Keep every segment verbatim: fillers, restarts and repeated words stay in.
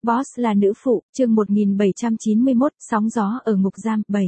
Boss là nữ phụ, chương một nghìn bảy trăm chín mươi mốt, sóng gió ở ngục giam, bảy.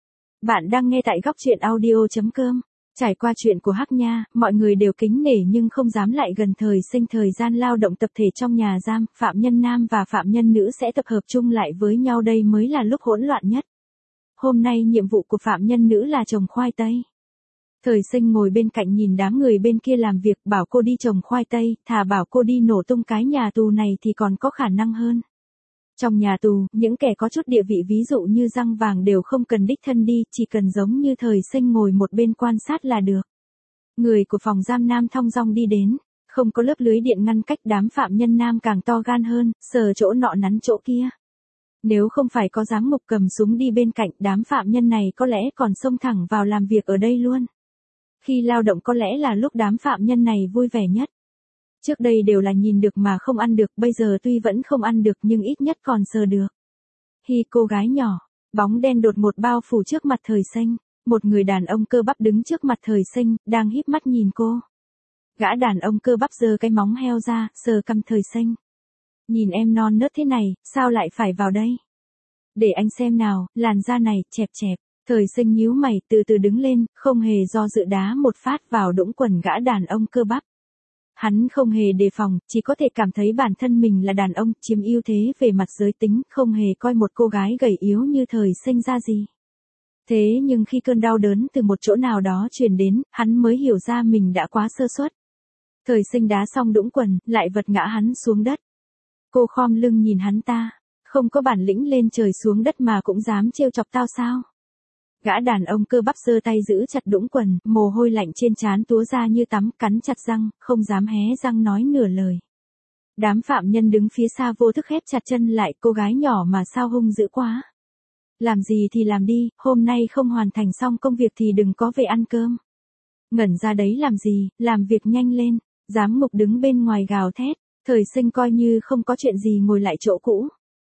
Bạn đang nghe tại góc truyện audio.com. Trải qua chuyện của Hắc Nha, mọi người đều kính nể nhưng không dám lại gần thời sinh thời gian lao động tập thể trong nhà giam, phạm nhân nam và phạm nhân nữ sẽ tập hợp chung lại với nhau, đây mới là lúc hỗn loạn nhất. Hôm nay nhiệm vụ của phạm nhân nữ là trồng khoai tây. Thời sinh ngồi bên cạnh nhìn đám người bên kia làm việc, bảo cô đi trồng khoai tây, thà bảo cô đi nổ tung cái nhà tù này thì còn có khả năng hơn. Trong nhà tù, những kẻ có chút địa vị ví dụ như răng vàng đều không cần đích thân đi, chỉ cần giống như thời sinh ngồi một bên quan sát là được. Người của phòng giam nam thong dong đi đến, không có lớp lưới điện ngăn cách, đám phạm nhân nam càng to gan hơn, sờ chỗ nọ nắn chỗ kia. Nếu không phải có giám mục cầm súng đi bên cạnh, đám phạm nhân này có lẽ còn xông thẳng vào làm việc ở đây luôn. Khi lao động có lẽ là lúc đám phạm nhân này vui vẻ nhất. Trước đây đều là nhìn được mà không ăn được, bây giờ tuy vẫn không ăn được nhưng ít nhất còn sờ được. Hi, cô gái nhỏ, bóng đen đột ngột bao phủ trước mặt thời sinh, một người đàn ông cơ bắp đứng trước mặt thời sinh, đang híp mắt nhìn cô. Gã đàn ông cơ bắp giơ cái móng heo ra, sờ cằm thời sinh. Nhìn em non nớt thế này, sao lại phải vào đây? Để anh xem nào, làn da này, chẹp chẹp. Thời sinh nhíu mày, từ từ đứng lên, không hề do dự đá một phát vào đũng quần gã đàn ông cơ bắp. Hắn không hề đề phòng, chỉ có thể cảm thấy bản thân mình là đàn ông, chiếm ưu thế về mặt giới tính, không hề coi một cô gái gầy yếu như thời sinh ra gì. Thế nhưng khi cơn đau đớn từ một chỗ nào đó truyền đến, hắn mới hiểu ra mình đã quá sơ suất. Thời sinh đá xong đũng quần, lại vật ngã hắn xuống đất. Cô khom lưng nhìn hắn ta, không có bản lĩnh lên trời xuống đất mà cũng dám trêu chọc tao sao? Gã đàn ông cơ bắp giơ tay giữ chặt đũng quần, mồ hôi lạnh trên trán túa ra như tắm, cắn chặt răng, không dám hé răng nói nửa lời. Đám phạm nhân đứng phía xa vô thức khép chặt chân lại, cô gái nhỏ mà sao hung dữ quá. Làm gì thì làm đi, hôm nay không hoàn thành xong công việc thì đừng có về ăn cơm. Ngẩn ra đấy làm gì, làm việc nhanh lên. Giám mục đứng bên ngoài gào thét, thời sinh coi như không có chuyện gì ngồi lại chỗ cũ.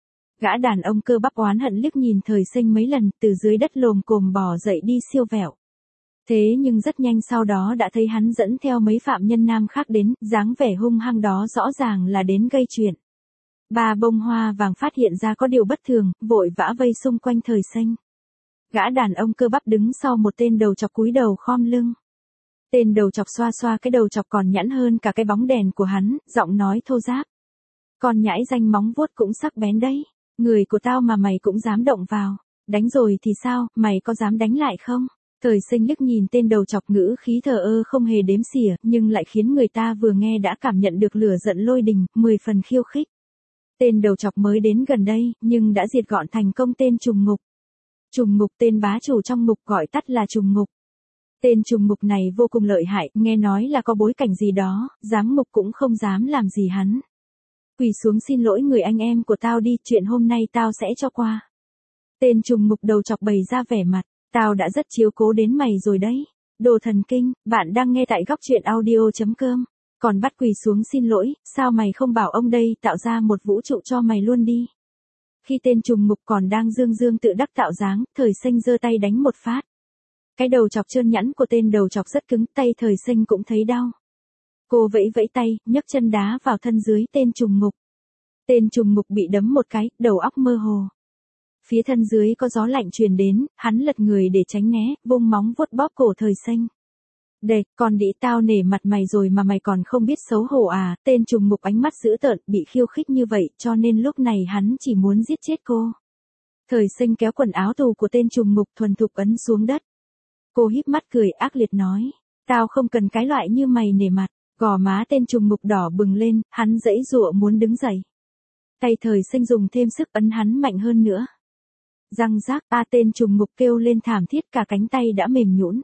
Gã đàn ông cơ bắp oán hận liếc nhìn thời sinh mấy lần, từ dưới đất lồm cồm bò dậy đi siêu vẹo. Thế nhưng rất nhanh sau đó đã thấy hắn dẫn theo mấy phạm nhân nam khác đến, dáng vẻ hung hăng đó rõ ràng là đến gây chuyện. Ba bông hoa vàng phát hiện ra có điều bất thường, vội vã vây xung quanh thời sinh. Gã đàn ông cơ bắp đứng sau một tên đầu chọc cúi đầu khom lưng. Tên đầu chọc xoa xoa cái đầu chọc còn nhẵn hơn cả cái bóng đèn của hắn, giọng nói thô ráp. Con nhãi danh móng vuốt cũng sắc bén đấy. Người của tao mà mày cũng dám động vào. Đánh rồi thì sao, mày có dám đánh lại không? Thời sinh liếc nhìn tên đầu chọc, ngữ khí thờ ơ không hề đếm xỉa, nhưng lại khiến người ta vừa nghe đã cảm nhận được lửa giận lôi đình, mười phần khiêu khích. Tên đầu chọc mới đến gần đây, nhưng đã diệt gọn thành công tên trùng ngục. Trùng ngục, tên bá chủ trong ngục, gọi tắt là trùng ngục. Tên trùng ngục này vô cùng lợi hại, nghe nói là có bối cảnh gì đó, giám ngục cũng không dám làm gì hắn. Quỳ xuống xin lỗi người anh em của tao đi, chuyện hôm nay tao sẽ cho qua. Tên trùng ngục đầu chọc bày ra vẻ mặt, tao đã rất chiếu cố đến mày rồi đấy. Đồ thần kinh, bạn đang nghe tại góc truyện audio.com. Còn bắt quỳ xuống xin lỗi, sao mày không bảo ông đây tạo ra một vũ trụ cho mày luôn đi. Khi tên trùng ngục còn đang dương dương tự đắc tạo dáng, thời sinh giơ tay đánh một phát. Cái đầu chọc trơn nhẵn của tên đầu chọc rất cứng, tay thời sinh cũng thấy đau. Cô vẫy vẫy tay, nhấc chân đá vào thân dưới tên trùng ngục. Tên trùng ngục bị đấm một cái, đầu óc mơ hồ. Phía thân dưới có gió lạnh truyền đến, hắn lật người để tránh né, vung móng vuốt bóp cổ thời sinh. Đệt, con đĩ, tao nể mặt mày rồi mà mày còn không biết xấu hổ à? Tên trùng ngục ánh mắt dữ tợn, bị khiêu khích như vậy, cho nên lúc này hắn chỉ muốn giết chết cô. Thời sinh kéo quần áo tù của tên trùng ngục thuần thục ấn xuống đất. Cô híp mắt cười ác liệt nói, tao không cần cái loại như mày nể mặt. Gò má tên trùng ngục đỏ bừng lên, hắn giãy giụa muốn đứng dậy. Tay thời sinh dùng thêm sức ấn hắn mạnh hơn nữa. Răng rác, a tên trùng ngục kêu lên thảm thiết, cả cánh tay đã mềm nhũn.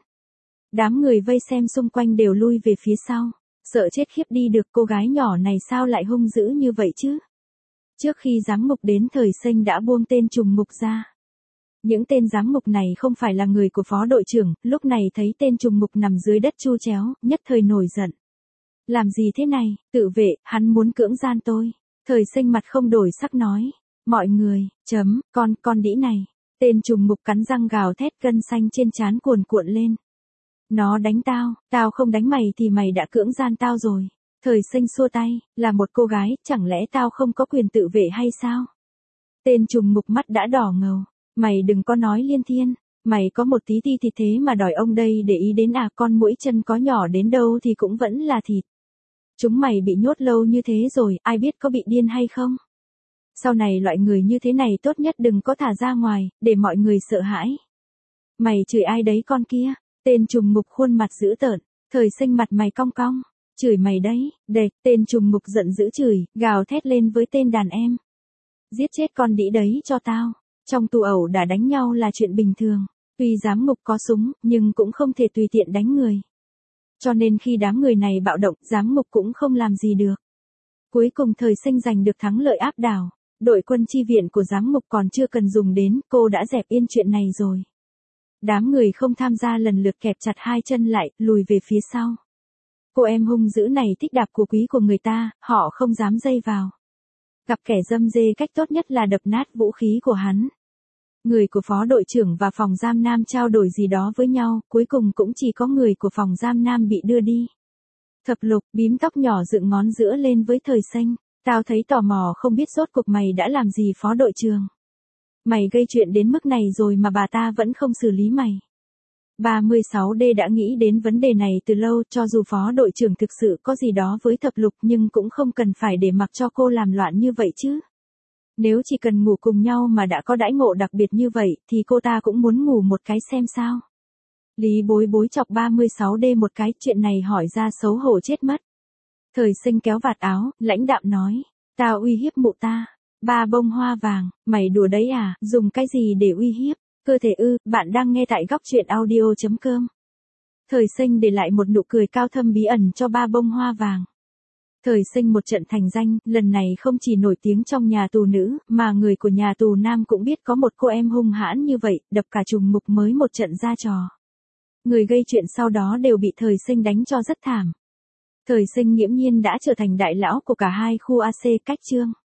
Đám người vây xem xung quanh đều lui về phía sau, sợ chết khiếp đi được, cô gái nhỏ này sao lại hung dữ như vậy chứ? Trước khi giám ngục đến, thời sinh đã buông tên trùng ngục ra. Những tên giám ngục này không phải là người của phó đội trưởng, lúc này thấy tên trùng ngục nằm dưới đất chu chéo, nhất thời nổi giận. Làm gì thế này, tự vệ, hắn muốn cưỡng gian tôi. Thời sinh mặt không đổi sắc nói. Mọi người, chấm, con, con đĩ này. Tên trùng ngục cắn răng gào thét, gân xanh trên trán cuồn cuộn lên. Nó đánh tao, tao không đánh mày thì mày đã cưỡng gian tao rồi. Thời Sinh xua tay, là một cô gái, chẳng lẽ tao không có quyền tự vệ hay sao? Tên trùng mục mắt đã đỏ ngầu, mày đừng có nói liên thiên, mày có một tí ti thịt thế mà đòi ông đây để ý đến à, con muỗi chân có nhỏ đến đâu thì cũng vẫn là thịt. Chúng mày bị nhốt lâu như thế rồi, ai biết có bị điên hay không? Sau này loại người như thế này tốt nhất đừng có thả ra ngoài, để mọi người sợ hãi. Mày chửi ai đấy con kia? Tên trùng mục khuôn mặt dữ tợn, Thời Sinh mặt mày cong cong, chửi mày đấy, đệt, tên trùng mục giận dữ chửi, gào thét lên với tên đàn em. Giết chết con đĩ đấy cho tao, trong tù ẩu đả đánh nhau là chuyện bình thường, tuy giám mục có súng, nhưng cũng không thể tùy tiện đánh người. Cho nên khi đám người này bạo động, giám mục cũng không làm gì được. Cuối cùng Thời Sinh giành được thắng lợi áp đảo, đội quân chi viện của giám mục còn chưa cần dùng đến, cô đã dẹp yên chuyện này rồi. Đám người không tham gia lần lượt kẹp chặt hai chân lại, lùi về phía sau. Cô em hung dữ này thích đạp của quý của người ta, họ không dám dây vào. Gặp kẻ dâm dê cách tốt nhất là đập nát vũ khí của hắn. Người của phó đội trưởng và phòng giam Nam trao đổi gì đó với nhau, cuối cùng cũng chỉ có người của phòng giam Nam bị đưa đi. Thập Lục, bím tóc nhỏ dựng ngón giữa lên với Thời Sinh, tao thấy tò mò không biết rốt cuộc mày đã làm gì phó đội trưởng. Mày gây chuyện đến mức này rồi mà bà ta vẫn không xử lý mày. ba mươi sáu D đã nghĩ đến vấn đề này từ lâu, cho dù phó đội trưởng thực sự có gì đó với Thập Lục nhưng cũng không cần phải để mặc cho cô làm loạn như vậy chứ. Nếu chỉ cần ngủ cùng nhau mà đã có đãi ngộ đặc biệt như vậy thì cô ta cũng muốn ngủ một cái xem sao. Lý Bối Bối chọc ba mươi sáu D một cái, chuyện này hỏi ra xấu hổ chết mất. Thời Sinh kéo vạt áo, lãnh đạm nói, tao uy hiếp mụ ta. Ba bông hoa vàng, mày đùa đấy à, dùng cái gì để uy hiếp? Cơ thể ư, bạn đang nghe tại góc truyện audio chấm com. Thời Sinh để lại một nụ cười cao thâm bí ẩn cho ba bông hoa vàng. Thời Sinh một trận thành danh, lần này không chỉ nổi tiếng trong nhà tù nữ, mà người của nhà tù nam cũng biết có một cô em hung hãn như vậy, đập cả trùng mục mới một trận ra trò. Người gây chuyện sau đó đều bị Thời Sinh đánh cho rất thảm. Thời Sinh nghiễm nhiên đã trở thành đại lão của cả hai khu a xê cách chương.